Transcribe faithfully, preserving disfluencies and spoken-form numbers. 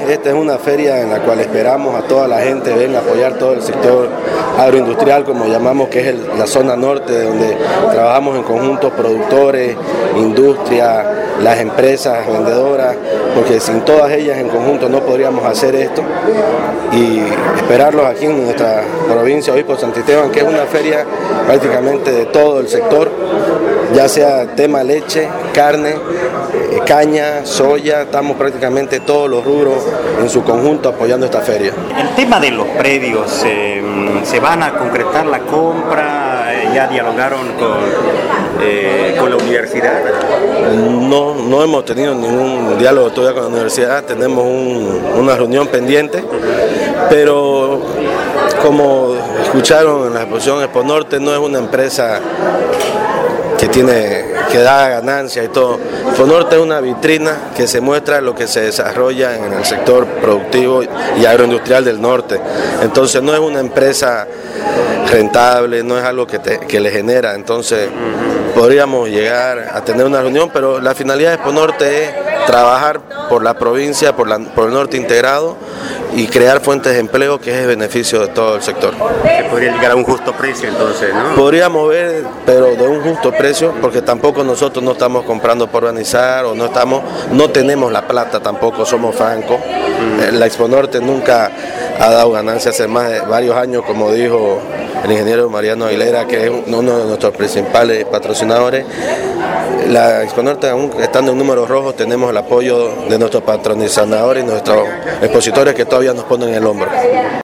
esta es una feria en la cual esperamos a toda la gente, venga a apoyar todo el sector agroindustrial, como llamamos, que es el, la zona norte, donde trabajamos en conjunto productores, industria, las empresas vendedoras, porque sin todas ellas en conjunto no podríamos hacer esto, y esperarlos aquí en nuestra provincia Obispo Santisteban, que es una feria prácticamente de todo el sector, ya sea tema leche, carne, caña, soya, estamos prácticamente todos los rubros en su conjunto apoyando esta feria. El tema de los predios, eh, ¿se van a concretar la compra? ¿Ya dialogaron con, eh, con la universidad? No, no hemos tenido ningún diálogo todavía con la universidad, tenemos un, una reunión pendiente, pero como escucharon en la exposición, Expo Norte no es una empresa que tiene, que da ganancias y todo. Expo Norte es una vitrina que se muestra lo que se desarrolla en el sector productivo y agroindustrial del norte. Entonces no es una empresa rentable, no es algo que, te, que le genera. Entonces podríamos llegar a tener una reunión, pero la finalidad de Expo Norte es trabajar por la provincia, por, la, por el norte integrado y crear fuentes de empleo, que es el beneficio de todo el sector. Se podría llegar a un justo precio entonces, ¿no? Podríamos ver, pero de un justo precio, porque tampoco nosotros no estamos comprando por organizar, o no estamos, no tenemos la plata tampoco, somos francos. Mm. La Expo Norte nunca ha dado ganancias hace más de varios años, como dijo el ingeniero Mariano Aguilera, que es uno de nuestros principales patrocinadores. La Expo Norte, aún estando en números rojos, tenemos el apoyo de nuestros patrocinadores y nuestros expositores que todavía nos ponen el hombro.